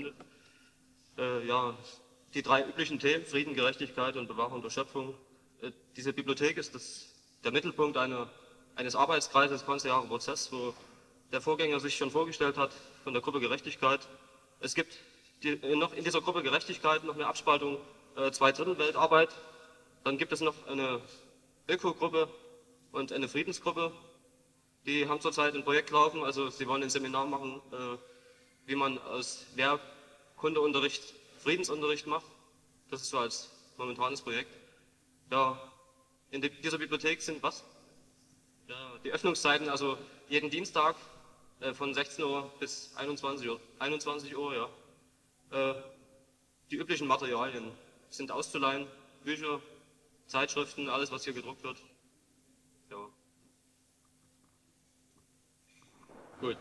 Kapitel. Ja, die drei üblichen Themen, Frieden, Gerechtigkeit und Bewahrung der Schöpfung. Diese Bibliothek ist der Mittelpunkt eines Arbeitskreises, konziliarer Prozess, wo der Vorgänger sich schon vorgestellt hat von der Gruppe Gerechtigkeit. Es gibt noch in dieser Gruppe Gerechtigkeit noch eine Abspaltung Zweidrittelweltarbeit. Dann gibt es noch eine Ökogruppe und eine Friedensgruppe. Die haben zurzeit ein Projekt laufen, also sie wollen ein Seminar machen, wie man aus Lehrkundeunterricht Friedensunterricht macht. Das ist so als momentanes Projekt. Ja, in dieser Bibliothek sind was? Ja, die Öffnungszeiten, also jeden Dienstag von 16 Uhr bis 21 Uhr, ja. Die üblichen Materialien sind auszuleihen, Bücher, Zeitschriften, alles was hier gedruckt wird. Ja. Gut.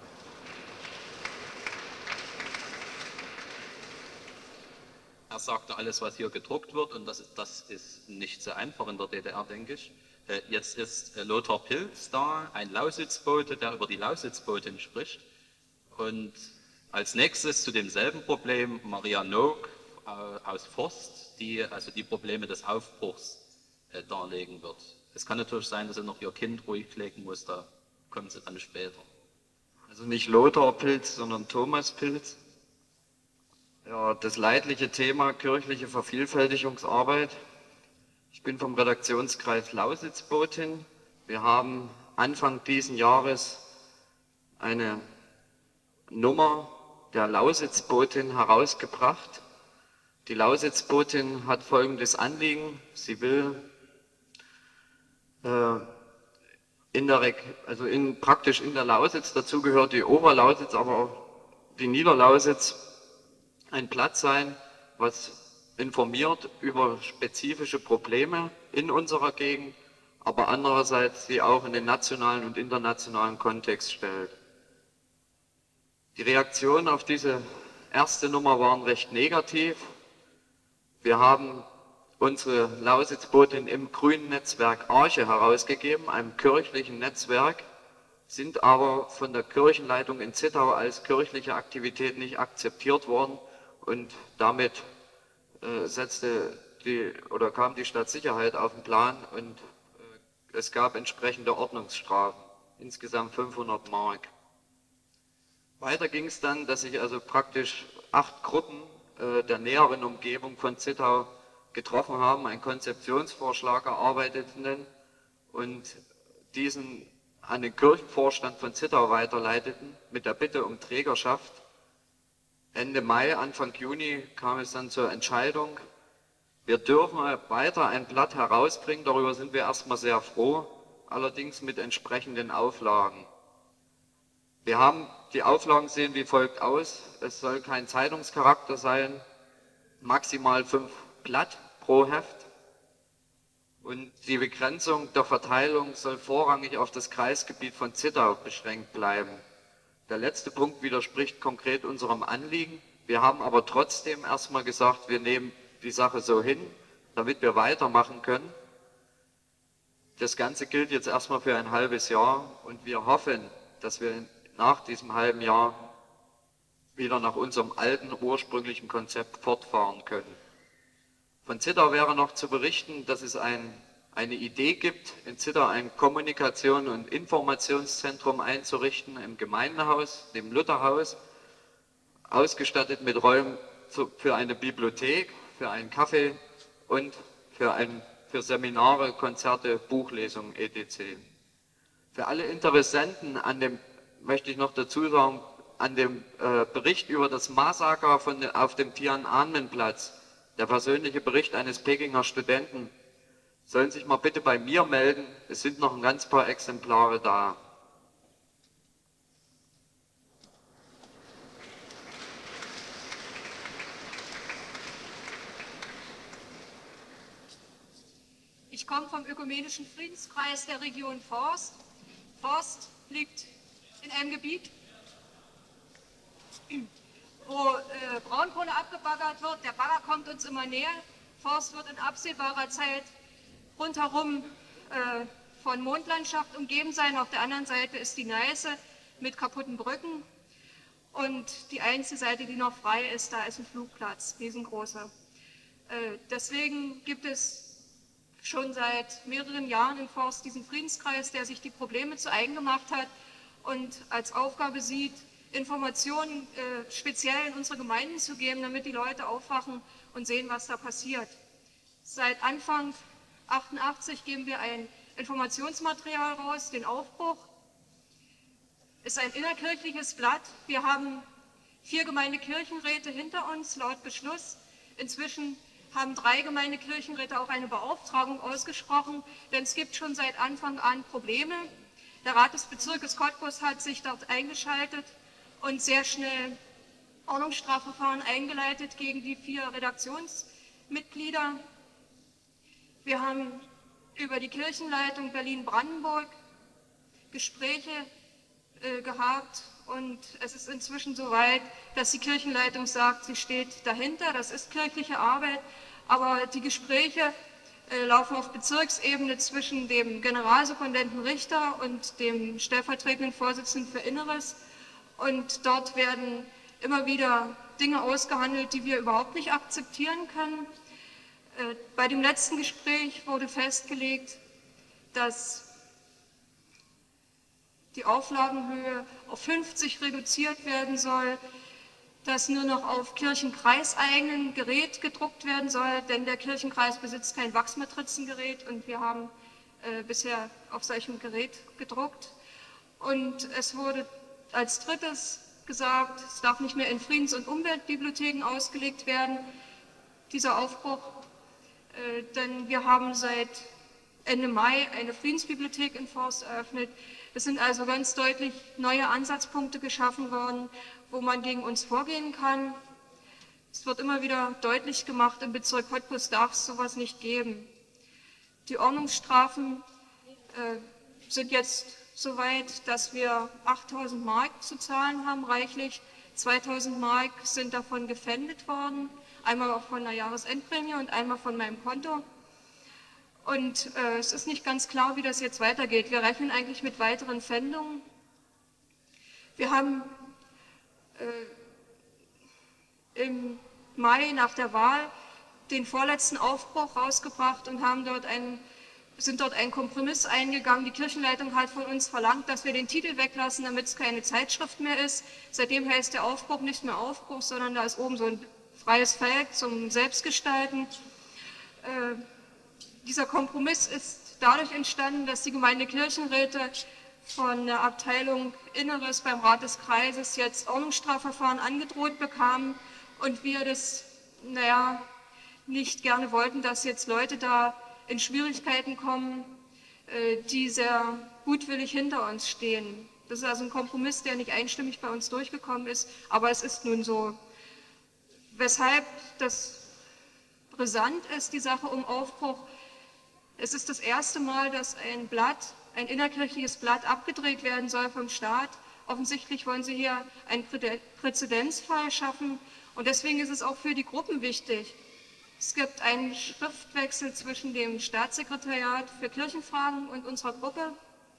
Er sagte alles, was hier gedruckt wird, und das ist nicht so einfach in der DDR, denke ich. Jetzt ist Lothar Pilz da, ein Lausitzbote, der über die Lausitzbotin spricht. Und als nächstes zu demselben Problem Maria Noack aus Forst, die also die Probleme des Aufbruchs darlegen wird. Es kann natürlich sein, dass sie noch ihr Kind ruhig legen muss, da kommt sie dann später. Also nicht Lothar Pilz, sondern Thomas Pilz. Ja, das leidliche Thema kirchliche Vervielfältigungsarbeit. Ich bin vom Redaktionskreis Lausitz-Botin. Wir haben Anfang diesen Jahres eine Nummer der Lausitz-Botin herausgebracht. Die Lausitz-Botin hat folgendes Anliegen. Sie will praktisch in der Lausitz, dazu gehört die Oberlausitz, aber auch die Niederlausitz, ein Platz sein, was informiert über spezifische Probleme in unserer Gegend, aber andererseits sie auch in den nationalen und internationalen Kontext stellt. Die Reaktionen auf diese erste Nummer waren recht negativ. Wir haben unsere Lausitz-Botin im grünen Netzwerk Arche herausgegeben, einem kirchlichen Netzwerk, sind aber von der Kirchenleitung in Zittau als kirchliche Aktivität nicht akzeptiert worden und damit kam die Stadtsicherheit auf den Plan und es gab entsprechende Ordnungsstrafen, insgesamt 500 Mark. Weiter ging es dann, dass sich also praktisch 8 Gruppen der näheren Umgebung von Zittau getroffen haben, einen Konzeptionsvorschlag erarbeiteten und diesen an den Kirchenvorstand von Zittau weiterleiteten, mit der Bitte um Trägerschaft. Ende Mai, Anfang Juni kam es dann zur Entscheidung, wir dürfen weiter ein Blatt herausbringen, darüber sind wir erstmal sehr froh, allerdings mit entsprechenden Auflagen. Wir haben die Auflagen sehen wie folgt aus, es soll kein Zeitungscharakter sein, maximal 5 Blatt pro Heft und die Begrenzung der Verteilung soll vorrangig auf das Kreisgebiet von Zittau beschränkt bleiben. Der letzte Punkt widerspricht konkret unserem Anliegen. Wir haben aber trotzdem erstmal gesagt, wir nehmen die Sache so hin, damit wir weitermachen können. Das Ganze gilt jetzt erstmal für ein halbes Jahr und wir hoffen, dass wir nach diesem halben Jahr wieder nach unserem alten ursprünglichen Konzept fortfahren können. Von Zittau wäre noch zu berichten, dass es eine Idee gibt, in Zittau ein Kommunikations- und Informationszentrum einzurichten im Gemeindehaus, dem Lutherhaus, ausgestattet mit Räumen für eine Bibliothek, für einen Kaffee und für Seminare, Konzerte, Buchlesungen etc. Für alle Interessenten möchte ich noch dazu sagen, an dem Bericht über das Massaker auf dem Tiananmen-Platz, der persönliche Bericht eines Pekinger Studenten, sollen sich mal bitte bei mir melden, es sind noch ein ganz paar Exemplare da. Ich komme vom Ökumenischen Friedenskreis der Region Forst. Forst liegt in einem Gebiet, wo Braunkohle abgebaggert wird. Der Bagger kommt uns immer näher. Forst wird in absehbarer Zeit rundherum von Mondlandschaft umgeben sein. Auf der anderen Seite ist die Neiße mit kaputten Brücken. Und die einzige Seite, die noch frei ist, da ist ein Flugplatz, riesengroßer. Deswegen gibt es schon seit mehreren Jahren im Forst diesen Friedenskreis, der sich die Probleme zu eigen gemacht hat und als Aufgabe sieht, Informationen speziell in unsere Gemeinden zu geben, damit die Leute aufwachen und sehen, was da passiert. Seit Anfang 88 geben wir ein Informationsmaterial raus, den Aufbruch. Ist ein innerkirchliches Blatt. Wir haben 4 Gemeindekirchenräte hinter uns, laut Beschluss. Inzwischen haben 3 Gemeindekirchenräte auch eine Beauftragung ausgesprochen, denn es gibt schon seit Anfang an Probleme. Der Rat des Bezirkes Cottbus hat sich dort eingeschaltet und sehr schnell Ordnungsstrafverfahren eingeleitet gegen die 4 Redaktionsmitglieder. Wir haben über die Kirchenleitung Berlin-Brandenburg Gespräche gehabt und es ist inzwischen so weit, dass die Kirchenleitung sagt, sie steht dahinter, das ist kirchliche Arbeit, aber die Gespräche laufen auf Bezirksebene zwischen dem Generalsuperintendenten Richter und dem stellvertretenden Vorsitzenden für Inneres und dort werden immer wieder Dinge ausgehandelt, die wir überhaupt nicht akzeptieren können. Bei dem letzten Gespräch wurde festgelegt, dass die Auflagenhöhe auf 50 reduziert werden soll, dass nur noch auf kirchenkreiseigenen Gerät gedruckt werden soll, denn der Kirchenkreis besitzt kein Wachsmatrizengerät und wir haben bisher auf solchem Gerät gedruckt. Und es wurde als drittes gesagt, es darf nicht mehr in Friedens- und Umweltbibliotheken ausgelegt werden, dieser Aufbruch, denn wir haben seit Ende Mai eine Friedensbibliothek in Forst eröffnet. Es sind also ganz deutlich neue Ansatzpunkte geschaffen worden, wo man gegen uns vorgehen kann. Es wird immer wieder deutlich gemacht, im Bezirk Cottbus darf es sowas nicht geben. Die Ordnungsstrafen sind jetzt so weit, dass wir 8.000 Mark zu zahlen haben, reichlich. 2.000 Mark sind davon gefändet worden, einmal auch von der Jahresendprämie und einmal von meinem Konto. Und es ist nicht ganz klar, wie das jetzt weitergeht. Wir rechnen eigentlich mit weiteren Pfändungen. Wir haben im Mai nach der Wahl den vorletzten Aufbruch rausgebracht und sind dort einen Kompromiss eingegangen. Die Kirchenleitung hat von uns verlangt, dass wir den Titel weglassen, damit es keine Zeitschrift mehr ist. Seitdem heißt der Aufbruch nicht mehr Aufbruch, sondern da ist oben so ein freies Feld zum Selbstgestalten. Dieser Kompromiss ist dadurch entstanden, dass die Gemeindekirchenräte von der Abteilung Inneres beim Rat des Kreises jetzt Ordnungsstrafverfahren angedroht bekamen und wir das, nicht gerne wollten, dass jetzt Leute da in Schwierigkeiten kommen, die sehr gutwillig hinter uns stehen. Das ist also ein Kompromiss, der nicht einstimmig bei uns durchgekommen ist, aber es ist nun so. Weshalb das brisant ist, die Sache um Aufbruch. Es ist das erste Mal, dass ein innerkirchliches Blatt abgedreht werden soll vom Staat. Offensichtlich wollen sie hier einen Präzedenzfall schaffen und deswegen ist es auch für die Gruppen wichtig. Es gibt einen Schriftwechsel zwischen dem Staatssekretariat für Kirchenfragen und unserer Gruppe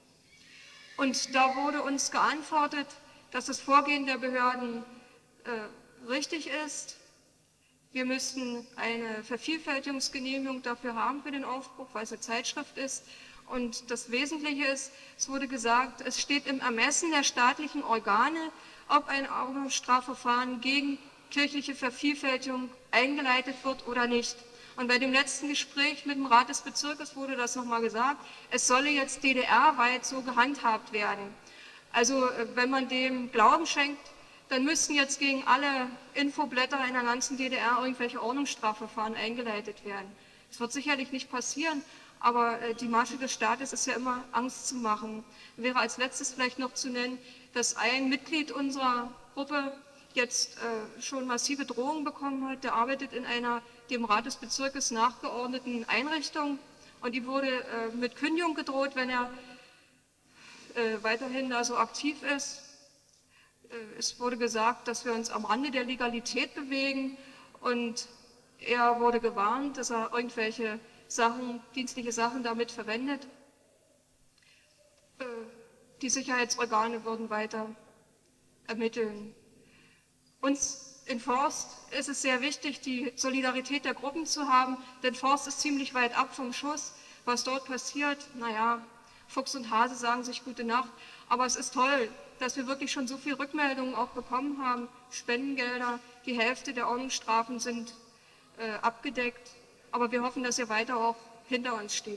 und da wurde uns geantwortet, dass das Vorgehen der Behörden richtig ist. Wir müssten eine Vervielfältigungsgenehmigung dafür haben für den Aufbruch, weil es eine Zeitschrift ist. Und das Wesentliche ist, es wurde gesagt, es steht im Ermessen der staatlichen Organe, ob ein Ordnungsstrafverfahren gegen kirchliche Vervielfältigung eingeleitet wird oder nicht. Und bei dem letzten Gespräch mit dem Rat des Bezirkes wurde das nochmal gesagt, es solle jetzt DDR-weit so gehandhabt werden. Also wenn man dem Glauben schenkt, dann müssten jetzt gegen alle Infoblätter in der ganzen DDR irgendwelche Ordnungsstrafverfahren eingeleitet werden. Das wird sicherlich nicht passieren, aber die Masche des Staates ist ja immer, Angst zu machen. Wäre als letztes vielleicht noch zu nennen, dass ein Mitglied unserer Gruppe jetzt schon massive Drohungen bekommen hat. Der arbeitet in einer dem Rat des Bezirkes nachgeordneten Einrichtung und ihm wurde mit Kündigung gedroht, wenn er weiterhin da so aktiv ist. Es wurde gesagt, dass wir uns am Rande der Legalität bewegen und er wurde gewarnt, dass er irgendwelche dienstliche Sachen damit verwendet. Die Sicherheitsorgane würden weiter ermitteln. Uns in Forst ist es sehr wichtig, die Solidarität der Gruppen zu haben, denn Forst ist ziemlich weit ab vom Schuss. Was dort passiert, naja, Fuchs und Hase sagen sich gute Nacht, aber es ist toll, dass wir wirklich schon so viele Rückmeldungen auch bekommen haben, Spendengelder, die Hälfte der Ordnungsstrafen sind abgedeckt, aber wir hoffen, dass ihr weiter auch hinter uns steht.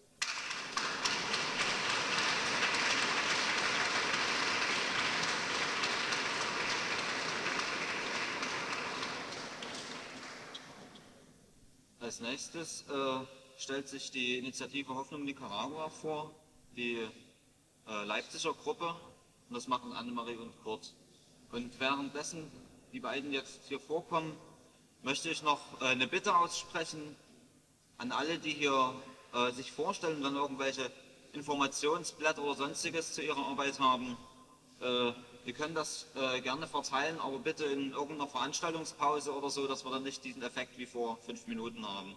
Als nächstes stellt sich die Initiative Hoffnung Nicaragua vor, die Leipziger Gruppe, und das machen Annemarie und Kurt. Und währenddessen die beiden jetzt hier vorkommen, möchte ich noch eine Bitte aussprechen an alle, die hier sich vorstellen, wenn irgendwelche Informationsblätter oder sonstiges zu ihrer Arbeit haben. Wir können das gerne verteilen, aber bitte in irgendeiner Veranstaltungspause oder so, dass wir dann nicht diesen Effekt wie vor 5 Minuten haben.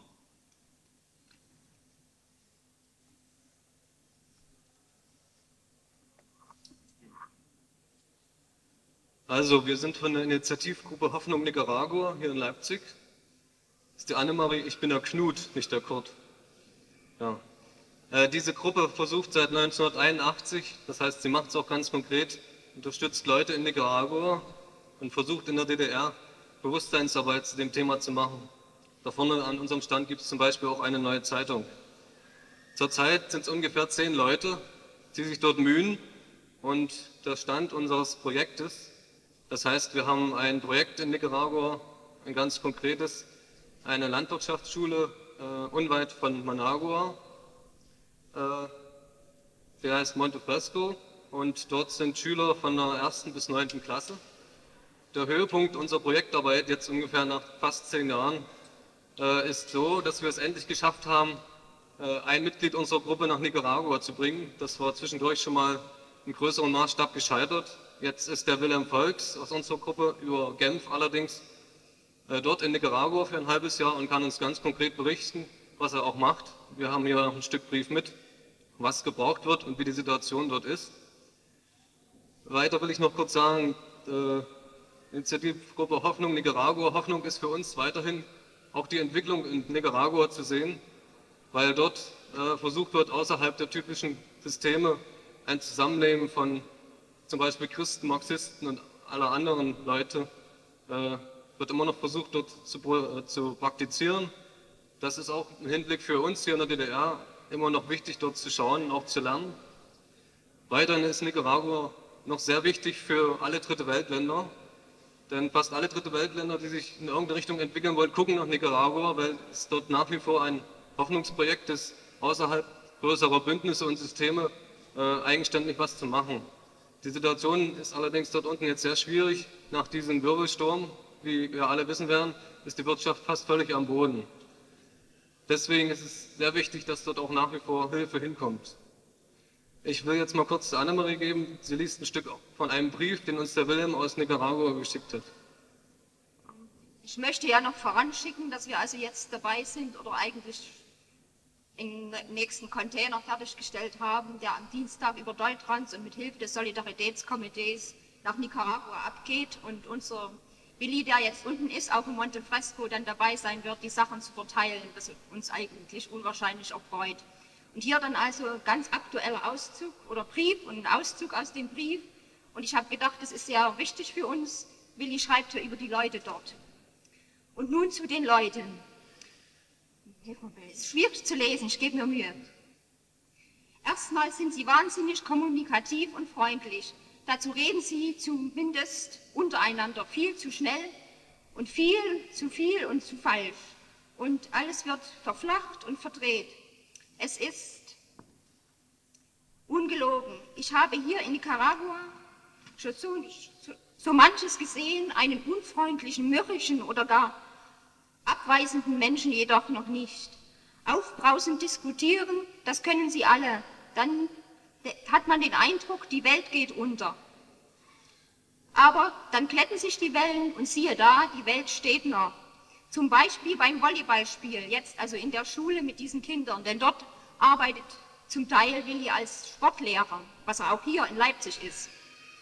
Also, wir sind von der Initiativgruppe Hoffnung Nicaragua hier in Leipzig. Das ist die Annemarie, ich bin der Knut, nicht der Kurt. Ja. Diese Gruppe versucht seit 1981, das heißt, sie macht es auch ganz konkret, unterstützt Leute in Nicaragua und versucht in der DDR Bewusstseinsarbeit zu dem Thema zu machen. Da vorne an unserem Stand gibt es zum Beispiel auch eine neue Zeitung. Zurzeit sind es ungefähr 10 Leute, die sich dort mühen, und der Stand unseres Projektes, das heißt, wir haben ein Projekt in Nicaragua, ein ganz konkretes, eine Landwirtschaftsschule unweit von Managua, der heißt Monte Fresco, und dort sind Schüler von der 1. bis 9. Klasse. Der Höhepunkt unserer Projektarbeit, jetzt ungefähr nach fast 10 Jahren, ist so, dass wir es endlich geschafft haben, ein Mitglied unserer Gruppe nach Nicaragua zu bringen. Das war zwischendurch schon mal im größeren Maßstab gescheitert. Jetzt ist der Wilhelm Volks aus unserer Gruppe, über Genf allerdings, dort in Nicaragua für ein halbes Jahr und kann uns ganz konkret berichten, was er auch macht. Wir haben hier ein Stück Brief mit, was gebraucht wird und wie die Situation dort ist. Weiter will ich noch kurz sagen, Initiativgruppe Hoffnung Nicaragua. Hoffnung ist für uns weiterhin auch die Entwicklung in Nicaragua zu sehen, weil dort versucht wird, außerhalb der typischen Systeme ein Zusammenleben von zum Beispiel Christen, Marxisten und aller anderen Leute, wird immer noch versucht, dort zu praktizieren. Das ist auch im Hinblick für uns hier in der DDR immer noch wichtig, dort zu schauen und auch zu lernen. Weiterhin ist Nicaragua noch sehr wichtig für alle Dritte Weltländer, denn fast alle Dritte Weltländer, die sich in irgendeine Richtung entwickeln wollen, gucken nach Nicaragua, weil es dort nach wie vor ein Hoffnungsprojekt ist, außerhalb größerer Bündnisse und Systeme eigenständig was zu machen. Die Situation ist allerdings dort unten jetzt sehr schwierig. Nach diesem Wirbelsturm, wie wir alle wissen werden, ist die Wirtschaft fast völlig am Boden. Deswegen ist es sehr wichtig, dass dort auch nach wie vor Hilfe hinkommt. Ich will jetzt mal kurz zu Annemarie geben. Sie liest ein Stück von einem Brief, den uns der Wilhelm aus Nicaragua geschickt hat. Ich möchte ja noch voranschicken, dass wir also jetzt dabei sind oder eigentlich im nächsten Container fertiggestellt haben, der am Dienstag über Deutschland und mit Hilfe des Solidaritätskomitees nach Nicaragua abgeht, und unser Willi, der jetzt unten ist, auch im Monte Fresco, dann dabei sein wird, die Sachen zu verteilen, was uns eigentlich unwahrscheinlich auch freut. Und hier dann also ganz aktueller Auszug oder Brief und ein Auszug aus dem Brief. Und ich habe gedacht, das ist sehr wichtig für uns. Willi schreibt hier über die Leute dort. Und nun zu den Leuten. Es ist schwierig zu lesen, ich gebe mir Mühe. Erstmal sind sie wahnsinnig kommunikativ und freundlich. Dazu reden sie zumindest untereinander viel zu schnell und viel zu viel und zu falsch. Und alles wird verflacht und verdreht. Es ist ungelogen. Ich habe hier in Nicaragua schon so manches gesehen, einen unfreundlichen, mürrischen oder gar abweisenden Menschen jedoch noch nicht. Aufbrausend diskutieren, das können sie alle. Dann hat man den Eindruck, die Welt geht unter. Aber dann glätten sich die Wellen und siehe da, die Welt steht noch. Zum Beispiel beim Volleyballspiel, jetzt also in der Schule mit diesen Kindern, denn dort arbeitet zum Teil Willi als Sportlehrer, was er auch hier in Leipzig ist.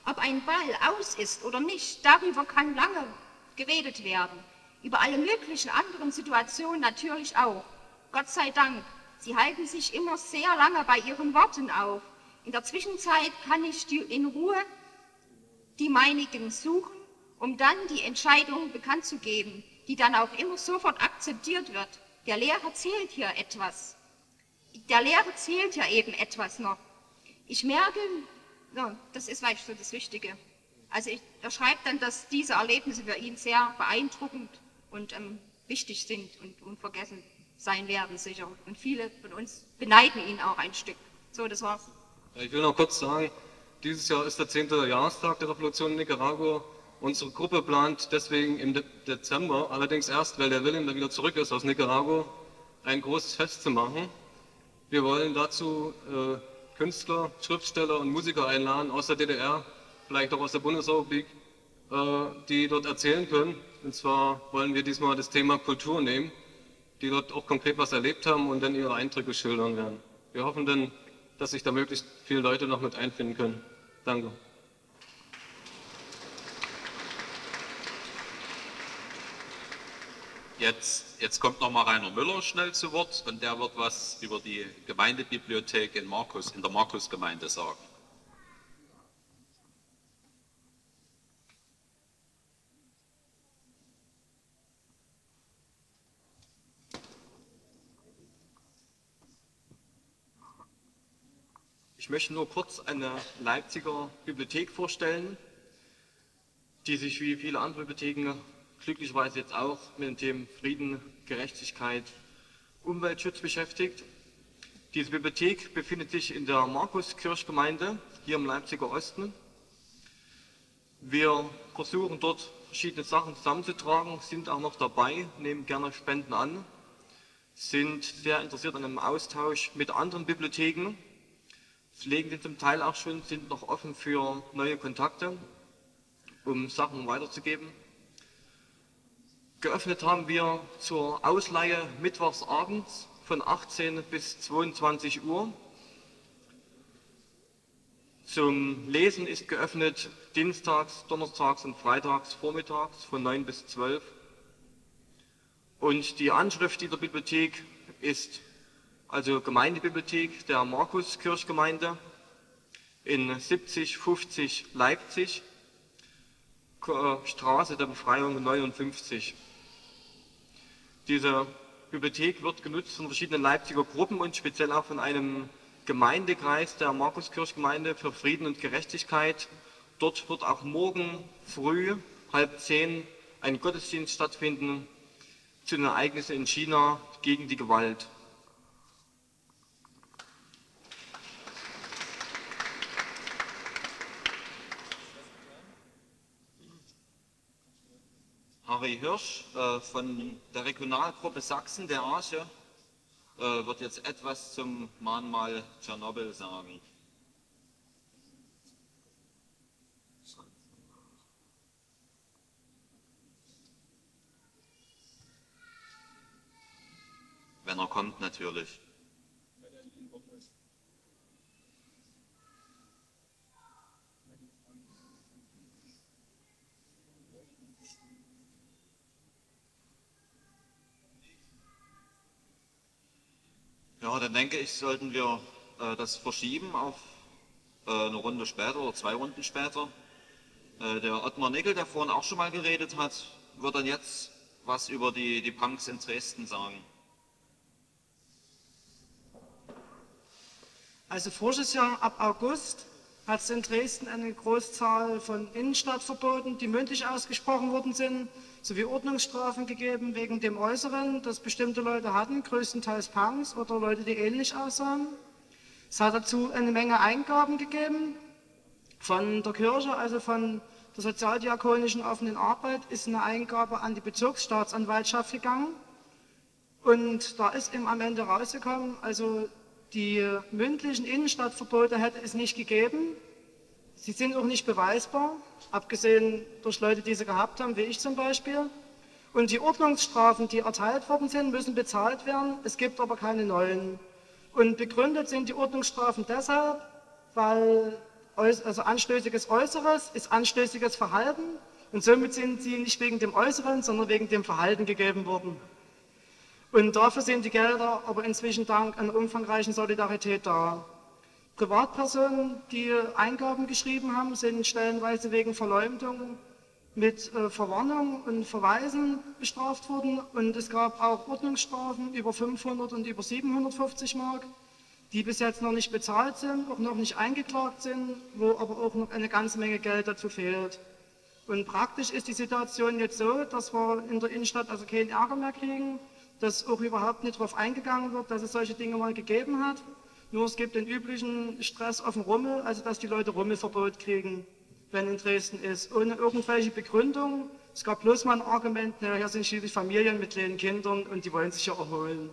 Ob ein Ball aus ist oder nicht, darüber kann lange geredet werden. Über alle möglichen anderen Situationen natürlich auch. Gott sei Dank, sie halten sich immer sehr lange bei ihren Worten auf. In der Zwischenzeit kann ich in Ruhe die meinigen suchen, um dann die Entscheidung bekannt zu geben, die dann auch immer sofort akzeptiert wird. Der Lehrer zählt hier etwas. Der Lehrer zählt ja eben etwas noch. Ich merke, ja, das ist vielleicht so das Wichtige. Also er schreibt dann, dass diese Erlebnisse für ihn sehr beeindruckend und wichtig sind und unvergessen sein werden sicher. Und viele von uns beneiden ihn auch ein Stück. So, das war's. Ja, ich will noch kurz sagen, dieses Jahr ist der 10. Jahrestag der Revolution in Nicaragua. Unsere Gruppe plant deswegen im Dezember, allerdings erst, weil der Willen dann wieder zurück ist aus Nicaragua, ein großes Fest zu machen. Wir wollen dazu Künstler, Schriftsteller und Musiker einladen aus der DDR, vielleicht auch aus der Bundesrepublik, die dort erzählen können. Und zwar wollen wir diesmal das Thema Kultur nehmen, die dort auch konkret was erlebt haben und dann ihre Eindrücke schildern werden. Wir hoffen dann, dass sich da möglichst viele Leute noch mit einfinden können. Danke. Jetzt kommt noch mal Rainer Müller schnell zu Wort und der wird was über die Gemeindebibliothek in der Markusgemeinde sagen. Ich möchte nur kurz eine Leipziger Bibliothek vorstellen, die sich wie viele andere Bibliotheken glücklicherweise jetzt auch mit den Themen Frieden, Gerechtigkeit, Umweltschutz beschäftigt. Diese Bibliothek befindet sich in der Markuskirchgemeinde hier im Leipziger Osten. Wir versuchen dort verschiedene Sachen zusammenzutragen, sind auch noch dabei, nehmen gerne Spenden an, sind sehr interessiert an einem Austausch mit anderen Bibliotheken, pflegen den zum Teil auch schon, sind noch offen für neue Kontakte, um Sachen weiterzugeben. Geöffnet haben wir zur Ausleihe mittwochs abends von 18 bis 22 Uhr. Zum Lesen ist geöffnet dienstags, donnerstags und freitags vormittags von 9 bis 12. Und die Anschrift dieser Bibliothek ist also Gemeindebibliothek der Markuskirchgemeinde in 7050 Leipzig, Straße der Befreiung 59. Diese Bibliothek wird genutzt von verschiedenen Leipziger Gruppen und speziell auch von einem Gemeindekreis der Markuskirchgemeinde für Frieden und Gerechtigkeit. Dort wird auch morgen früh, 9:30, ein Gottesdienst stattfinden zu den Ereignissen in China gegen die Gewalt. Harry Hirsch von der Regionalgruppe Sachsen der Arche wird jetzt etwas zum Mahnmal Tschernobyl sagen. Wenn er kommt, natürlich. Ja, dann denke ich, sollten wir das verschieben auf eine Runde später oder 2 Runden später. Der Ottmar Nickel, der vorhin auch schon mal geredet hat, wird dann jetzt was über die Punks in Dresden sagen. Also voriges Jahr ab August hat es in Dresden eine Großzahl von Innenstadtverboten, die mündlich ausgesprochen worden sind, sowie Ordnungsstrafen gegeben wegen dem Äußeren, das bestimmte Leute hatten, größtenteils Punks oder Leute, die ähnlich aussahen. Es hat dazu eine Menge Eingaben gegeben. Von der Kirche, also von der sozialdiakonischen offenen Arbeit, ist eine Eingabe an die Bezirksstaatsanwaltschaft gegangen. Und da ist eben am Ende rausgekommen, also die mündlichen Innenstadtverbote hätte es nicht gegeben. Sie sind auch nicht beweisbar, abgesehen durch Leute, die sie gehabt haben, wie ich zum Beispiel. Und die Ordnungsstrafen, die erteilt worden sind, müssen bezahlt werden. Es gibt aber keine neuen. Und begründet sind die Ordnungsstrafen deshalb, weil also anstößiges Äußeres ist anstößiges Verhalten und somit sind sie nicht wegen dem Äußeren, sondern wegen dem Verhalten gegeben worden. Und dafür sind die Gelder aber inzwischen dank einer umfangreichen Solidarität da. Privatpersonen, die Eingaben geschrieben haben, sind stellenweise wegen Verleumdung mit Verwarnung und Verweisen bestraft worden und es gab auch Ordnungsstrafen über 500 und über 750 Mark, die bis jetzt noch nicht bezahlt sind, auch noch nicht eingeklagt sind, wo aber auch noch eine ganze Menge Geld dazu fehlt. Und praktisch ist die Situation jetzt so, dass wir in der Innenstadt also keinen Ärger mehr kriegen, dass auch überhaupt nicht darauf eingegangen wird, dass es solche Dinge mal gegeben hat. Nur es gibt den üblichen Stress auf dem Rummel, also dass die Leute Rummelverbot kriegen, wenn in Dresden ist, ohne irgendwelche Begründung. Es gab bloß mal ein Argument, naja, hier sind schließlich Familien mit kleinen Kindern und die wollen sich ja erholen.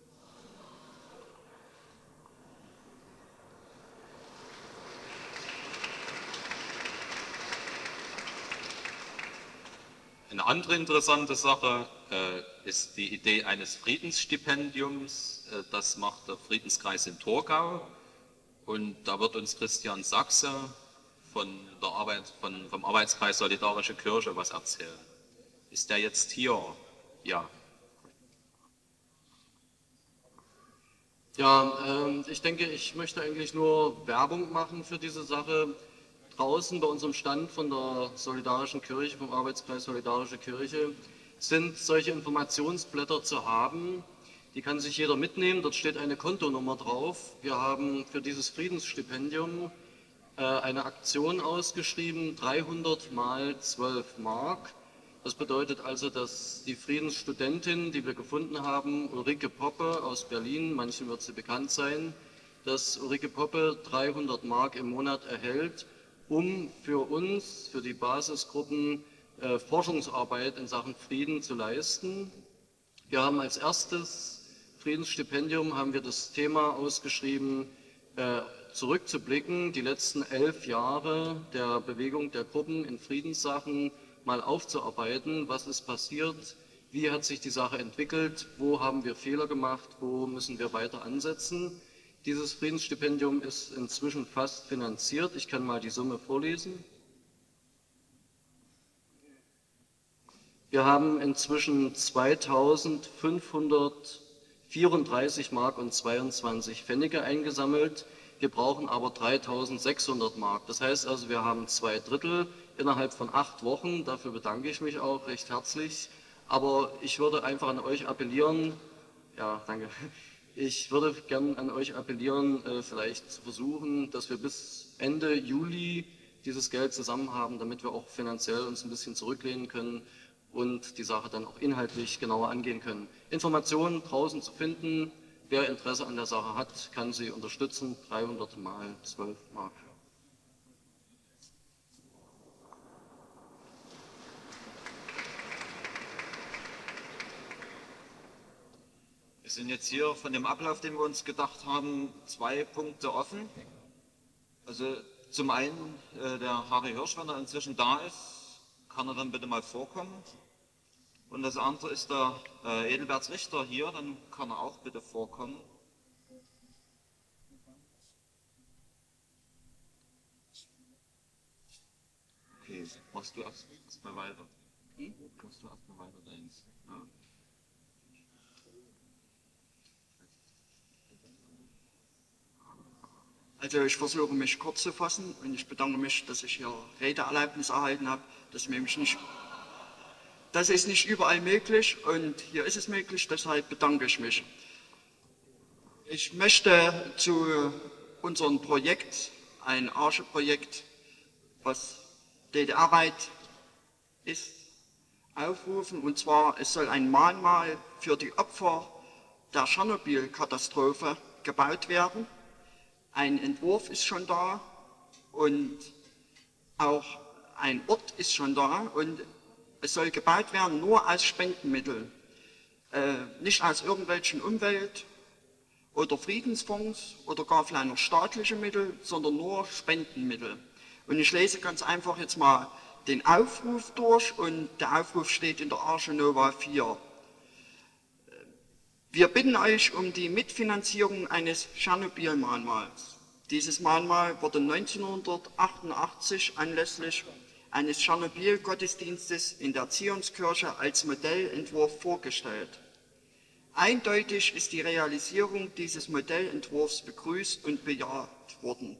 Eine andere interessante Sache ist die Idee eines Friedensstipendiums. Das macht der Friedenskreis in Torgau. Und da wird uns Christian Sachse vom Arbeitskreis Solidarische Kirche was erzählen. Ist der jetzt hier? Ja. Ja, ich denke, ich möchte eigentlich nur Werbung machen für diese Sache. Draußen bei unserem Stand von der Solidarischen Kirche, vom Arbeitskreis Solidarische Kirche, sind solche Informationsblätter zu haben. Die kann sich jeder mitnehmen, dort steht eine Kontonummer drauf. Wir haben für dieses Friedensstipendium eine Aktion ausgeschrieben, 300 mal 12 Mark. Das bedeutet also, dass die Friedensstudentin, die wir gefunden haben, Ulrike Poppe aus Berlin, manchen wird sie bekannt sein, dass Ulrike Poppe 300 Mark im Monat erhält, um für uns, für die Basisgruppen, Forschungsarbeit in Sachen Frieden zu leisten. Wir haben als erstes Friedensstipendium haben wir das Thema ausgeschrieben, zurückzublicken, die letzten 11 Jahre der Bewegung der Gruppen in Friedenssachen mal aufzuarbeiten. Was ist passiert? Wie hat sich die Sache entwickelt? Wo haben wir Fehler gemacht? Wo müssen wir weiter ansetzen? Dieses Friedensstipendium ist inzwischen fast finanziert. Ich kann mal die Summe vorlesen. Wir haben inzwischen 2.534 Mark und 22 Pfennige eingesammelt. Wir brauchen aber 3.600 Mark. Das heißt also, wir haben 2/3 innerhalb von 8 Wochen. Dafür bedanke ich mich auch recht herzlich. Aber ich würde einfach an euch appellieren, ja, danke. Ich würde gern an euch appellieren, vielleicht zu versuchen, dass wir bis Ende Juli dieses Geld zusammen haben, damit wir auch finanziell uns ein bisschen zurücklehnen können und die Sache dann auch inhaltlich genauer angehen können. Informationen draußen zu finden, wer Interesse an der Sache hat, kann sie unterstützen, 300 mal 12 Mark. Es sind jetzt hier von dem Ablauf, den wir uns gedacht haben, 2 Punkte offen. Also zum einen, der Harry Hirsch, wenn er inzwischen da ist, kann er dann bitte mal vorkommen. Und das andere ist der Edelbert Richter hier, dann kann er auch bitte vorkommen. Okay, machst du erst mal weiter. Machst du erst mal weiter deins. Ja. Also ich versuche mich kurz zu fassen und ich bedanke mich, dass ich hier Redeerlaubnis erhalten habe. Das ist nicht überall möglich und hier ist es möglich, deshalb bedanke ich mich. Ich möchte zu unserem Projekt, ein Arche-Projekt, was DDR-weit ist, aufrufen. Und zwar, es soll ein Mahnmal für die Opfer der Tschernobyl-Katastrophe gebaut werden. Ein Entwurf ist schon da und auch ein Ort ist schon da und es soll gebaut werden nur aus Spendenmitteln, nicht aus irgendwelchen Umwelt- oder Friedensfonds oder gar vielleicht noch staatliche Mittel, sondern nur Spendenmittel. Und ich lese ganz einfach jetzt mal den Aufruf durch und der Aufruf steht in der Arche Nova 4. Wir bitten euch um die Mitfinanzierung eines Tschernobyl-Mahnmals. Dieses Mahnmal wurde 1988 anlässlich eines Tschernobyl-Gottesdienstes in der Zionskirche als Modellentwurf vorgestellt. Eindeutig ist die Realisierung dieses Modellentwurfs begrüßt und bejaht worden.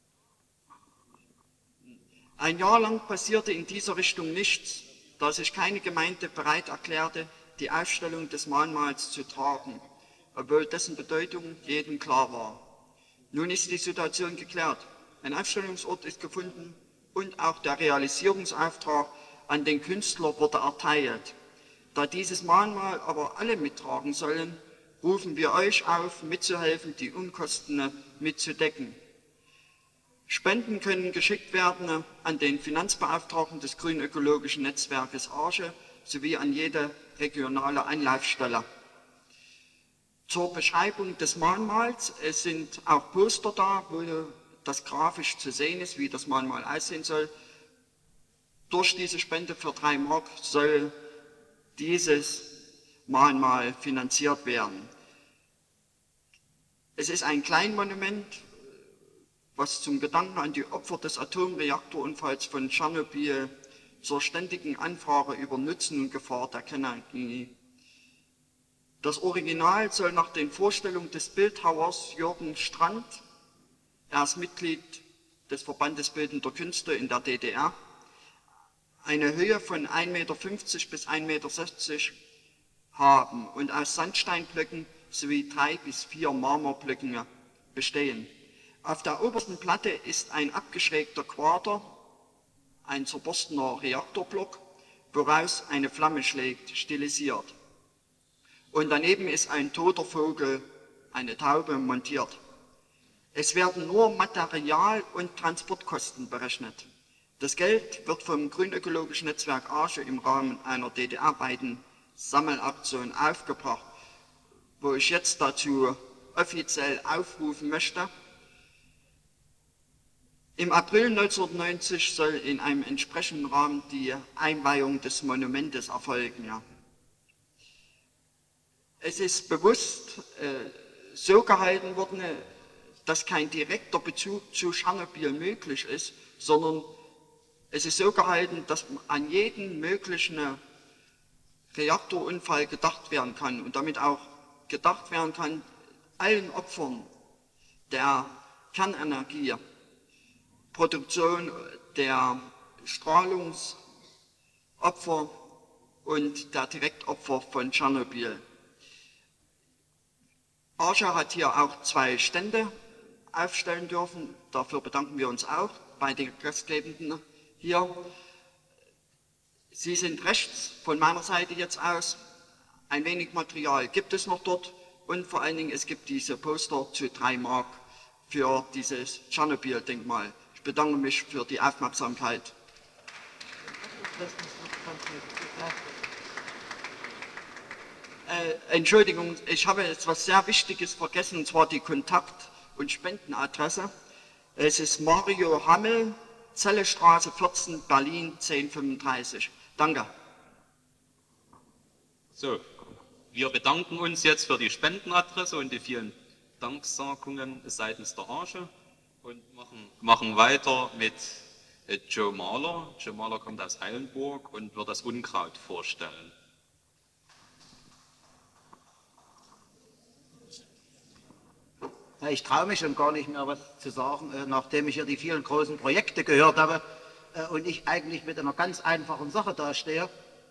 Ein Jahr lang passierte in dieser Richtung nichts, da sich keine Gemeinde bereit erklärte, die Aufstellung des Mahnmals zu tragen, obwohl dessen Bedeutung jedem klar war. Nun ist die Situation geklärt. Ein Aufstellungsort ist gefunden und auch der Realisierungsauftrag an den Künstler wurde erteilt. Da dieses Mahnmal aber alle mittragen sollen, rufen wir euch auf, mitzuhelfen, die Unkosten mitzudecken. Spenden können geschickt werden an den Finanzbeauftragten des grünökologischen Netzwerkes Arche sowie an jede regionale Anlaufstelle. Zur Beschreibung des Mahnmals, es sind auch Poster da, wo das grafisch zu sehen ist, wie das Mahnmal aussehen soll. Durch diese Spende für 3 Mark soll dieses Mahnmal finanziert werden. Es ist ein Kleinmonument, was zum Gedanken an die Opfer des Atomreaktorunfalls von Tschernobyl zur ständigen Anfrage über Nutzen und Gefahr der Kennenergie. Das Original soll nach den Vorstellungen des Bildhauers Jürgen Strand, er ist Mitglied des Verbandes Bildender Künste in der DDR, eine Höhe von 1,50 Meter bis 1,60 Meter haben und aus Sandsteinblöcken sowie 3 bis 4 Marmorblöcken bestehen. Auf der obersten Platte ist ein abgeschrägter Quader, ein zerborstener Reaktorblock, woraus eine Flamme schlägt, stilisiert. Und daneben ist ein toter Vogel, eine Taube, montiert. Es werden nur Material- und Transportkosten berechnet. Das Geld wird vom grünökologischen Netzwerk Arche im Rahmen einer DDR-weiten Sammelaktion aufgebracht, wo ich jetzt dazu offiziell aufrufen möchte. Im April 1990 soll in einem entsprechenden Rahmen die Einweihung des Monumentes erfolgen. Ja. Es ist bewusst so gehalten worden, dass kein direkter Bezug zu Tschernobyl möglich ist, sondern es ist so gehalten, dass an jeden möglichen Reaktorunfall gedacht werden kann und damit auch gedacht werden kann, allen Opfern der Kernenergie, Produktion der Strahlungsopfer und der Direktopfer von Tschernobyl. Arche hat hier auch 2 Stände aufstellen dürfen. Dafür bedanken wir uns auch bei den Gastgebenden hier. Sie sind rechts von meiner Seite jetzt aus. Ein wenig Material gibt es noch dort und vor allen Dingen es gibt diese Poster zu 3 Mark für dieses Tschernobyl-Denkmal. Ich bedanke mich für die Aufmerksamkeit. Entschuldigung, ich habe etwas sehr Wichtiges vergessen, und zwar die Kontakt- und Spendenadresse. Es ist Mario Hammel, Zellestraße 14, Berlin 1035. Danke. So, wir bedanken uns jetzt für die Spendenadresse und die vielen Danksagungen seitens der Arche und machen weiter mit Joe Mahler. Joe Mahler kommt aus Eilenburg und wird das Unkraut vorstellen. Ja, ich traue mich schon gar nicht mehr was zu sagen, nachdem ich hier die vielen großen Projekte gehört habe und ich eigentlich mit einer ganz einfachen Sache dastehe,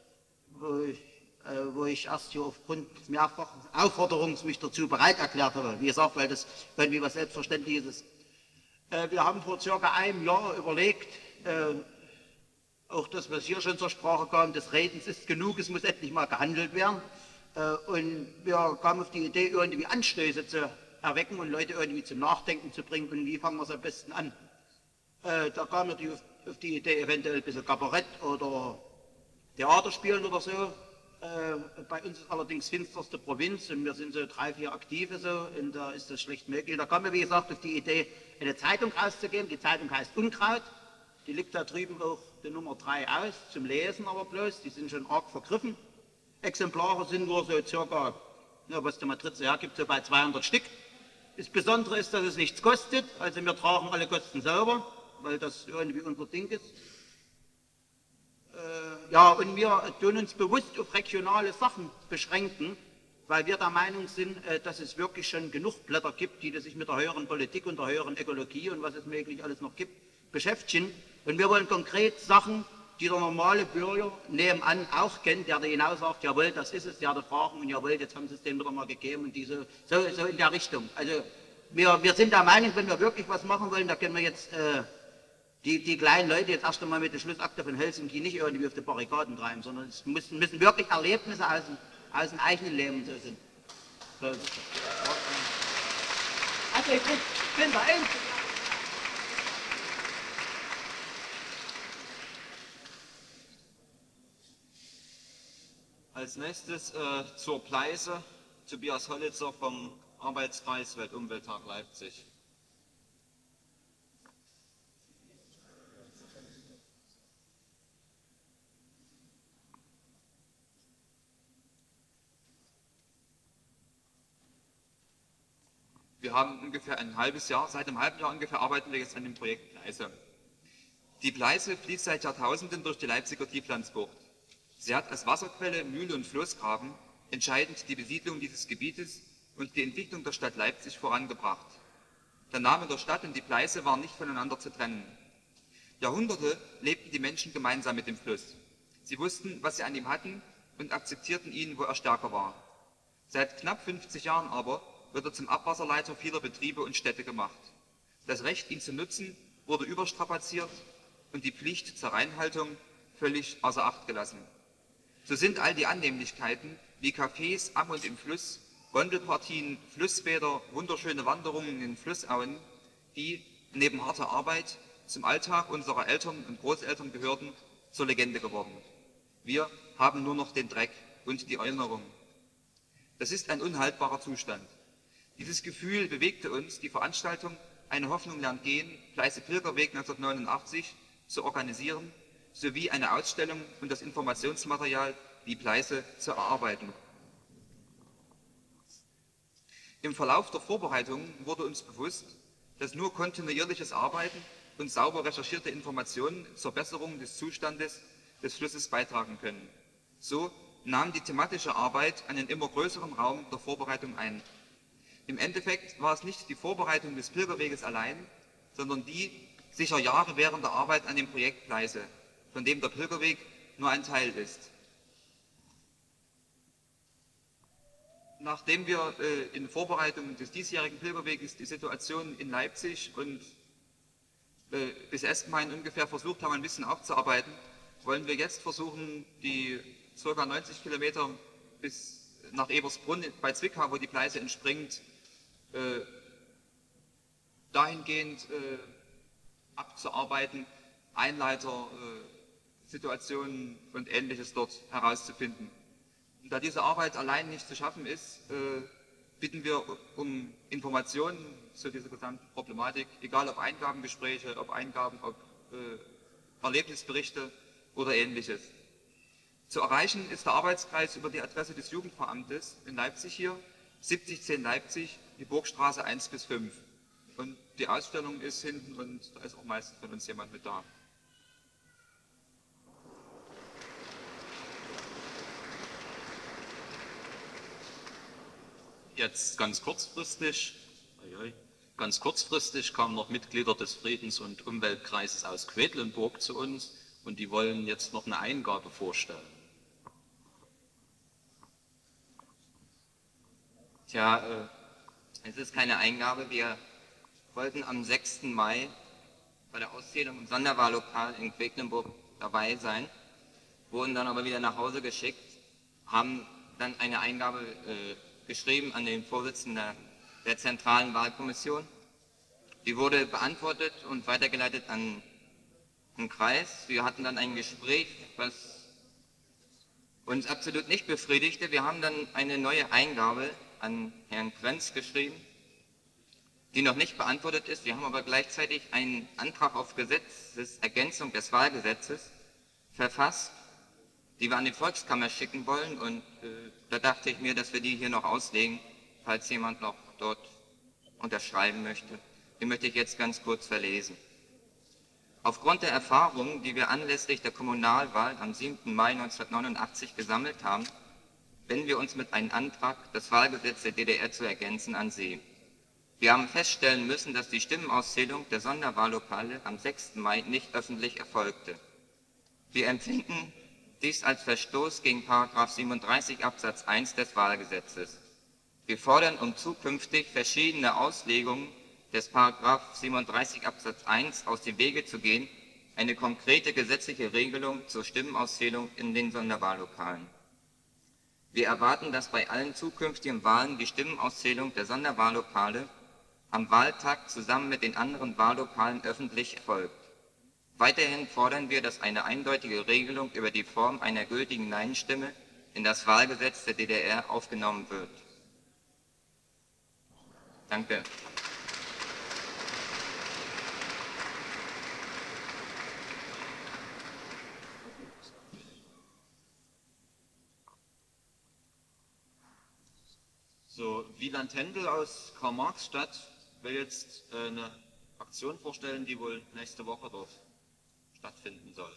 wo ich erst hier aufgrund mehrfachen Aufforderungen mich dazu bereit erklärt habe. Wie gesagt, weil das irgendwie was Selbstverständliches ist. Wir haben vor circa einem Jahr überlegt, auch das, was hier schon zur Sprache kam, des Redens ist genug, es muss endlich mal gehandelt werden. Und wir kamen auf die Idee, irgendwie Anstöße zu erwecken und Leute irgendwie zum Nachdenken zu bringen. Und wie fangen wir es am besten an? Da kam mir auf die Idee, eventuell ein bisschen Kabarett oder Theater spielen oder so. Bei uns ist allerdings finsterste Provinz und wir sind so 3, 4 Aktive so und da ist das schlecht möglich. Da kam mir, wie gesagt, auf die Idee, eine Zeitung rauszugeben. Die Zeitung heißt Unkraut. Die liegt da drüben auch die Nummer 3 aus, zum Lesen aber bloß. Die sind schon arg vergriffen. Exemplare sind nur so circa, ja, was der Matrize hergibt, so bei 200 Stück. Das Besondere ist, dass es nichts kostet, also wir tragen alle Kosten selber, weil das irgendwie unser Ding ist. Ja, und wir tun uns bewusst auf regionale Sachen beschränken, weil wir der Meinung sind, dass es wirklich schon genug Blätter gibt, die sich mit der höheren Politik und der höheren Ökologie und was es möglich alles noch gibt, beschäftigen. Und wir wollen konkret Sachen, die der normale Bürger nebenan auch kennt, der genau sagt, jawohl, das ist es, der da fragen und jawohl, jetzt haben sie es dem wieder mal gegeben und diese, so in der Richtung. Also wir sind der Meinung, wenn wir wirklich was machen wollen, da können wir jetzt die kleinen Leute jetzt erst einmal mit der Schlussakte von Helsinki nicht irgendwie auf die Barrikaden treiben, sondern es müssen wirklich Erlebnisse aus dem eigenen Leben so sind. So. Also ich bin der Einzige. Als nächstes zur Pleiße, Tobias Hollitzer vom Arbeitskreis Weltumwelttag Leipzig. Wir haben ungefähr ein halbes Jahr, seit einem halben Jahr ungefähr arbeiten wir jetzt an dem Projekt Pleiße. Die Pleiße fließt seit Jahrtausenden durch die Leipziger Tieflandsbucht. Sie hat als Wasserquelle, Mühle und Floßgraben entscheidend die Besiedlung dieses Gebietes und die Entwicklung der Stadt Leipzig vorangebracht. Der Name der Stadt und die Pleiße waren nicht voneinander zu trennen. Jahrhunderte lebten die Menschen gemeinsam mit dem Fluss. Sie wussten, was sie an ihm hatten und akzeptierten ihn, wo er stärker war. Seit knapp 50 Jahren aber wird er zum Abwasserleiter vieler Betriebe und Städte gemacht. Das Recht, ihn zu nutzen, wurde überstrapaziert und die Pflicht zur Reinhaltung völlig außer Acht gelassen. So sind all die Annehmlichkeiten wie Cafés am und im Fluss, Gondelpartien, Flussbäder, wunderschöne Wanderungen in Flussauen, die neben harter Arbeit zum Alltag unserer Eltern und Großeltern gehörten, zur Legende geworden. Wir haben nur noch den Dreck und die Erinnerung. Das ist ein unhaltbarer Zustand. Dieses Gefühl bewegte uns, die Veranstaltung Eine Hoffnung lernt gehen, Pleiße Pilgerweg 1989 zu organisieren, sowie eine Ausstellung und das Informationsmaterial Die Pleiße zu erarbeiten. Im Verlauf der Vorbereitungen wurde uns bewusst, dass nur kontinuierliches Arbeiten und sauber recherchierte Informationen zur Besserung des Zustandes des Flusses beitragen können. So nahm die thematische Arbeit einen immer größeren Raum der Vorbereitung ein. Im Endeffekt war es nicht die Vorbereitung des Pilgerweges allein, sondern die sicher Jahre währende Arbeit an dem Projekt Pleiße, von dem der Pilgerweg nur ein Teil ist. Nachdem wir in Vorbereitung des diesjährigen Pilgerweges die Situation in Leipzig und bis Espenhain ungefähr versucht haben, ein bisschen aufzuarbeiten, wollen wir jetzt versuchen, die ca. 90 Kilometer bis nach Ebersbrunn bei Zwickau, wo die Pleiße entspringt, dahingehend abzuarbeiten, Einleiter, Situationen und Ähnliches dort herauszufinden. Und da diese Arbeit allein nicht zu schaffen ist, bitten wir um Informationen zu dieser gesamten Problematik, egal ob Eingabengespräche, ob Erlebnisberichte oder Ähnliches. Zu erreichen ist der Arbeitskreis über die Adresse des Jugendveramtes in Leipzig hier, 7010 Leipzig, die Burgstraße 1 bis 5. Und die Ausstellung ist hinten und da ist auch meistens von uns jemand mit da. Jetzt ganz kurzfristig kamen noch Mitglieder des Friedens- und Umweltkreises aus Quedlinburg zu uns und die wollen jetzt noch eine Eingabe vorstellen. Tja, es ist keine Eingabe. Wir wollten am 6. Mai bei der Auszählung im Sonderwahllokal in Quedlinburg dabei sein, wurden dann aber wieder nach Hause geschickt, haben dann eine Eingabe geschrieben an den Vorsitzenden der Zentralen Wahlkommission. Die wurde beantwortet und weitergeleitet an den Kreis. Wir hatten dann ein Gespräch, was uns absolut nicht befriedigte. Wir haben dann eine neue Eingabe an Herrn Krenz geschrieben, die noch nicht beantwortet ist. Wir haben aber gleichzeitig einen Antrag auf Gesetzesergänzung des Wahlgesetzes verfasst, die wir an die Volkskammer schicken wollen und da dachte ich mir, dass wir die hier noch auslegen, falls jemand noch dort unterschreiben möchte. Die möchte ich jetzt ganz kurz verlesen. Aufgrund der Erfahrungen, die wir anlässlich der Kommunalwahl am 7. Mai 1989 gesammelt haben, wenden wir uns mit einem Antrag, das Wahlgesetz der DDR zu ergänzen, an Sie. Wir haben feststellen müssen, dass die Stimmenauszählung der Sonderwahllokale am 6. Mai nicht öffentlich erfolgte. Wir empfinden dies als Verstoß gegen § 37 Absatz 1 des Wahlgesetzes. Wir fordern, um zukünftig verschiedene Auslegungen des § 37 Absatz 1 aus dem Wege zu gehen, eine konkrete gesetzliche Regelung zur Stimmenauszählung in den Sonderwahllokalen. Wir erwarten, dass bei allen zukünftigen Wahlen die Stimmenauszählung der Sonderwahllokale am Wahltag zusammen mit den anderen Wahllokalen öffentlich erfolgt. Weiterhin fordern wir, dass eine eindeutige Regelung über die Form einer gültigen Nein-Stimme in das Wahlgesetz der DDR aufgenommen wird. Danke. So, Wieland Händel aus Karl-Marx-Stadt will jetzt eine Aktion vorstellen, die wohl nächste Woche dort stattfinden soll.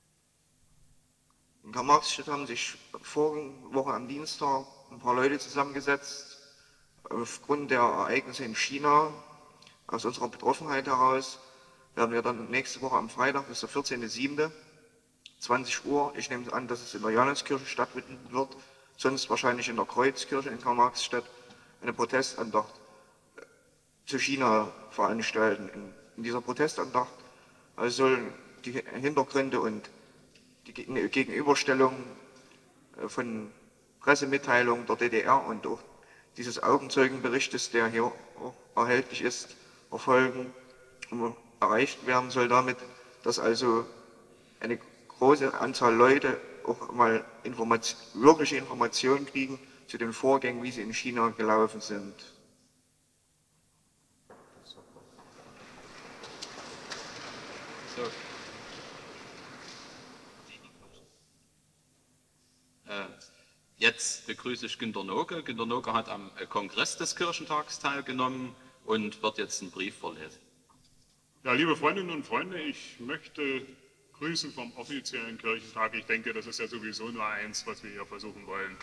In Karl-Marx-Stadt haben sich vorige Woche am Dienstag ein paar Leute zusammengesetzt, aufgrund der Ereignisse in China, aus unserer Betroffenheit heraus, werden wir dann nächste Woche am Freitag, das ist der 14.07., 20 Uhr, ich nehme an, dass es in der Johanniskirche stattfinden wird, sonst wahrscheinlich in der Kreuzkirche in Karl-Marx-Stadt, eine Protestandacht zu China veranstalten. In dieser Protestandacht sollen die Hintergründe und die Gegenüberstellung von Pressemitteilungen der DDR und auch dieses Augenzeugenberichtes, der hier auch erhältlich ist, erfolgen. Und erreicht werden soll damit, dass also eine große Anzahl Leute auch mal wirkliche Informationen kriegen zu den Vorgängen, wie sie in China gelaufen sind. So. Jetzt begrüße ich Günter Noke. Günter Noke hat am Kongress des Kirchentags teilgenommen und wird jetzt einen Brief vorlesen. Ja, liebe Freundinnen und Freunde, ich möchte grüßen vom offiziellen Kirchentag. Ich denke, das ist ja sowieso nur eins, was wir hier versuchen wollen.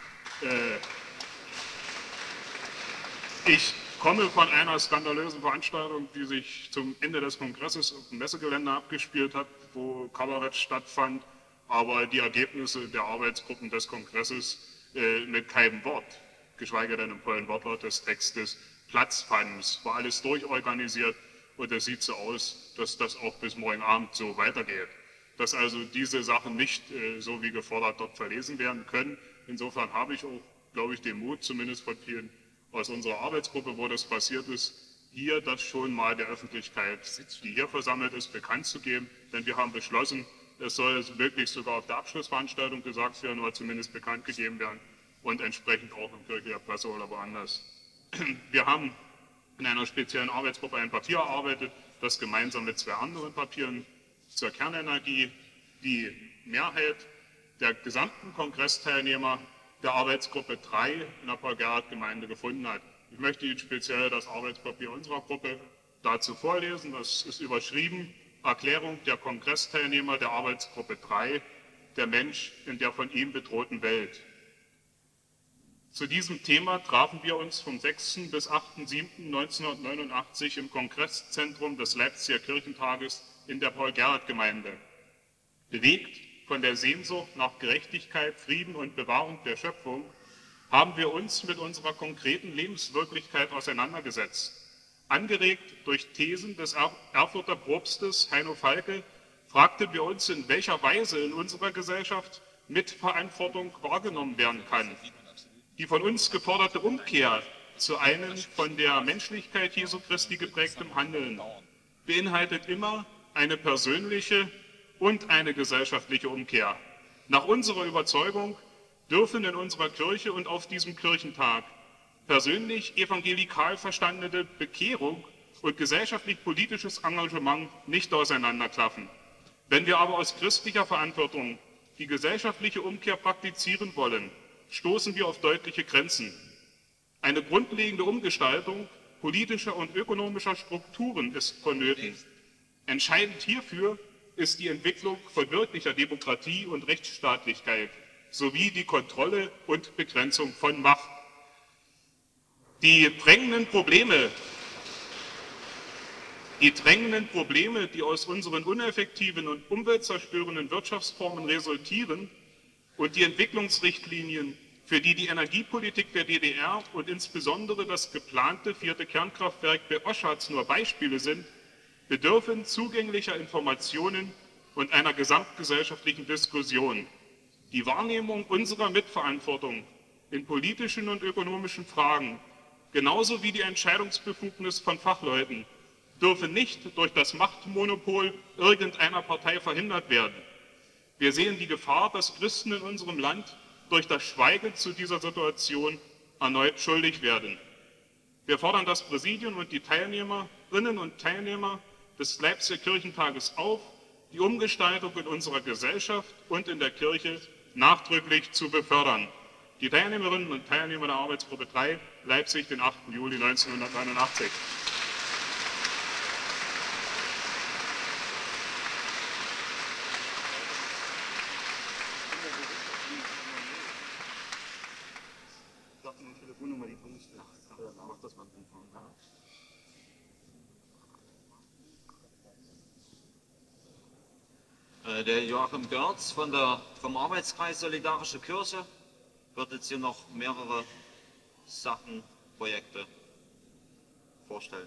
Ich komme von einer skandalösen Veranstaltung, die sich zum Ende des Kongresses auf dem Messegelände abgespielt hat, wo Kabarett stattfand, aber die Ergebnisse der Arbeitsgruppen des Kongresses mit keinem Wort, geschweige denn im vollen Wortlaut des Textes, Platz fanden. Es war alles durchorganisiert und es sieht so aus, dass das auch bis morgen Abend so weitergeht. Dass also diese Sachen nicht so wie gefordert dort verlesen werden können. Insofern habe ich auch, glaube ich, den Mut, zumindest von vielen aus unserer Arbeitsgruppe, wo das passiert ist, hier das schon mal der Öffentlichkeit, die hier versammelt ist, bekannt zu geben. Denn wir haben beschlossen, es soll wirklich sogar auf der Abschlussveranstaltung gesagt werden oder zumindest bekannt gegeben werden und entsprechend auch in kirchlicher Presse oder woanders. Wir haben in einer speziellen Arbeitsgruppe ein Papier erarbeitet, das gemeinsam mit zwei anderen Papieren zur Kernenergie die Mehrheit der gesamten Kongressteilnehmer der Arbeitsgruppe 3 in der Paul-Gerhardt-Gemeinde gefunden hat. Ich möchte Ihnen speziell das Arbeitspapier unserer Gruppe dazu vorlesen. Das ist überschrieben: Erklärung der Kongressteilnehmer der Arbeitsgruppe 3, der Mensch in der von ihm bedrohten Welt. Zu diesem Thema trafen wir uns vom 6. bis 8.7.1989 im Kongresszentrum des Leipziger Kirchentages in der Paul-Gerhardt-Gemeinde. Bewegt von der Sehnsucht nach Gerechtigkeit, Frieden und Bewahrung der Schöpfung haben wir uns mit unserer konkreten Lebenswirklichkeit auseinandergesetzt. Angeregt durch Thesen des Erfurter Propstes Heino Falke fragten wir uns, in welcher Weise in unserer Gesellschaft Mitverantwortung wahrgenommen werden kann. Die von uns geforderte Umkehr zu einem von der Menschlichkeit Jesu Christi geprägtem Handeln beinhaltet immer eine persönliche und eine gesellschaftliche Umkehr. Nach unserer Überzeugung dürfen in unserer Kirche und auf diesem Kirchentag persönlich evangelikal verstandene Bekehrung und gesellschaftlich-politisches Engagement nicht auseinanderklaffen. Wenn wir aber aus christlicher Verantwortung die gesellschaftliche Umkehr praktizieren wollen, stoßen wir auf deutliche Grenzen. Eine grundlegende Umgestaltung politischer und ökonomischer Strukturen ist vonnöten. Entscheidend hierfür ist die Entwicklung von wirklicher Demokratie und Rechtsstaatlichkeit sowie die Kontrolle und Begrenzung von Macht. Die drängenden Probleme, die aus unseren uneffektiven und umweltzerstörenden Wirtschaftsformen resultieren und die Entwicklungsrichtlinien, für die die Energiepolitik der DDR und insbesondere das geplante 4. Kernkraftwerk bei Oschatz nur Beispiele sind, bedürfen zugänglicher Informationen und einer gesamtgesellschaftlichen Diskussion. Die Wahrnehmung unserer Mitverantwortung in politischen und ökonomischen Fragen, genauso wie die Entscheidungsbefugnis von Fachleuten, dürfen nicht durch das Machtmonopol irgendeiner Partei verhindert werden. Wir sehen die Gefahr, dass Christen in unserem Land durch das Schweigen zu dieser Situation erneut schuldig werden. Wir fordern das Präsidium und die Teilnehmerinnen und Teilnehmer des Leipziger Kirchentages auf, die Umgestaltung in unserer Gesellschaft und in der Kirche nachdrücklich zu befördern. Die Teilnehmerinnen und Teilnehmer der Arbeitsgruppe 3, Leipzig, den 8. Juli 1989. Der Joachim Görz vom Arbeitskreis Solidarische Kirche wird jetzt hier noch mehrere Sachen, Projekte vorstellen.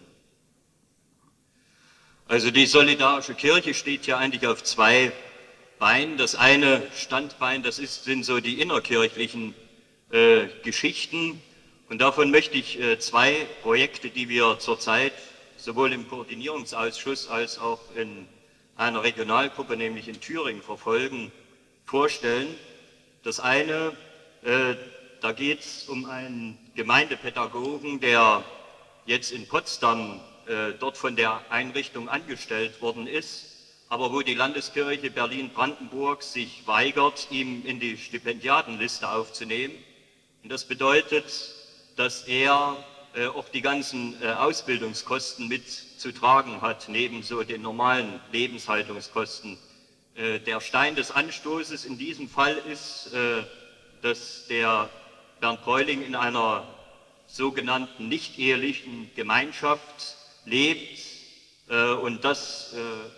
Also die Solidarische Kirche steht hier eigentlich auf zwei Beinen. Das eine Standbein, sind so die innerkirchlichen Geschichten. Und davon möchte ich zwei Projekte, die wir zurzeit sowohl im Koordinierungsausschuss als auch in einer Regionalgruppe, nämlich in Thüringen, verfolgen, vorstellen. Das eine, da geht es um einen Gemeindepädagogen, der jetzt in Potsdam dort von der Einrichtung angestellt worden ist, aber wo die Landeskirche Berlin-Brandenburg sich weigert, ihn in die Stipendiatenliste aufzunehmen. Und das bedeutet, dass er auch die ganzen Ausbildungskosten mit zu tragen hat, neben so den normalen Lebenshaltungskosten. Der Stein des Anstoßes in diesem Fall ist, dass der Bernd Bräuling in einer sogenannten nicht-ehelichen Gemeinschaft lebt und das,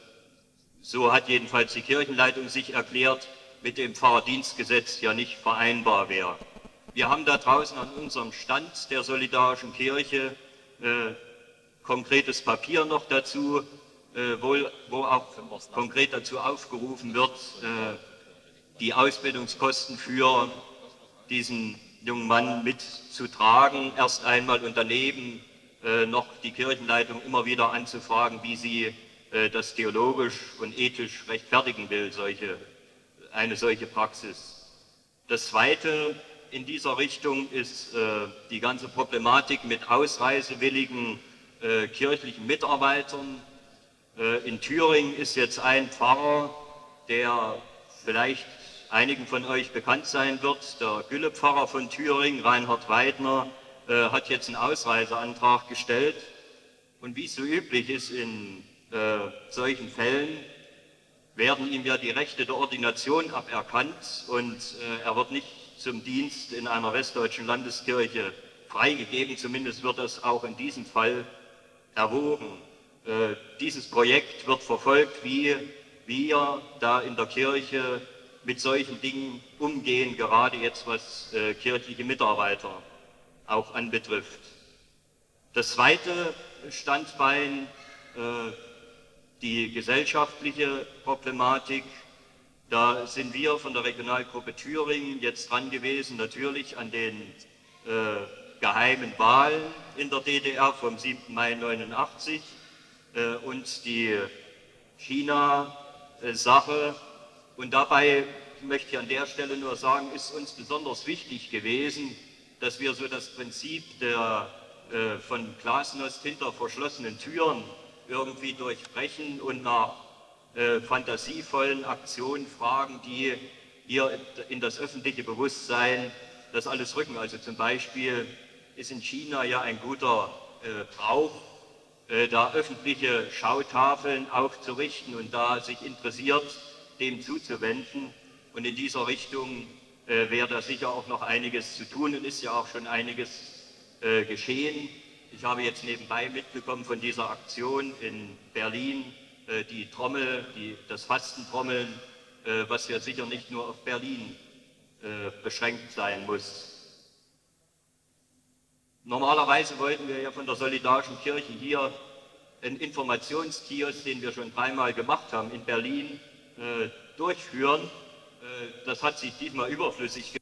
so hat jedenfalls die Kirchenleitung sich erklärt, mit dem Pfarrerdienstgesetz ja nicht vereinbar wäre. Wir haben da draußen an unserem Stand der Solidarischen Kirche konkretes Papier noch dazu, wo auch konkret dazu aufgerufen wird, die Ausbildungskosten für diesen jungen Mann mitzutragen, erst einmal und daneben noch die Kirchenleitung immer wieder anzufragen, wie sie das theologisch und ethisch rechtfertigen will, eine solche Praxis. Das Zweite in dieser Richtung ist die ganze Problematik mit ausreisewilligen kirchlichen Mitarbeitern. In Thüringen ist jetzt ein Pfarrer, der vielleicht einigen von euch bekannt sein wird, der Gülle-Pfarrer von Thüringen, Reinhard Weidner, hat jetzt einen Ausreiseantrag gestellt. Und wie es so üblich ist in solchen Fällen, werden ihm ja die Rechte der Ordination aberkannt und er wird nicht zum Dienst in einer westdeutschen Landeskirche freigegeben. Zumindest wird das auch in diesem Fall erwogen. Dieses Projekt wird verfolgt, wie wir da in der Kirche mit solchen Dingen umgehen, gerade jetzt was kirchliche Mitarbeiter auch anbetrifft. Das zweite Standbein, die gesellschaftliche Problematik. Da sind wir von der Regionalgruppe Thüringen jetzt dran gewesen, natürlich an den geheimen Wahlen in der DDR vom 7. Mai 1989 und die China-Sache. Und dabei möchte ich an der Stelle nur sagen, ist uns besonders wichtig gewesen, dass wir so das Prinzip von Glasnost hinter verschlossenen Türen irgendwie durchbrechen und nach fantasievollen Aktionen fragen, die hier in das öffentliche Bewusstsein das alles rücken. Also zum Beispiel ist in China ja ein guter braucht, da öffentliche Schautafeln aufzurichten und da sich interessiert, dem zuzuwenden. Und in dieser Richtung wäre da sicher auch noch einiges zu tun und ist ja auch schon einiges geschehen. Ich habe jetzt nebenbei mitbekommen von dieser Aktion in Berlin, die Trommel, das Fastentrommeln, was ja sicher nicht nur auf Berlin beschränkt sein muss. Normalerweise wollten wir ja von der Solidarischen Kirche hier einen Informationskiosk, den wir schon 3-mal gemacht haben in Berlin, durchführen. Das hat sich diesmal überflüssig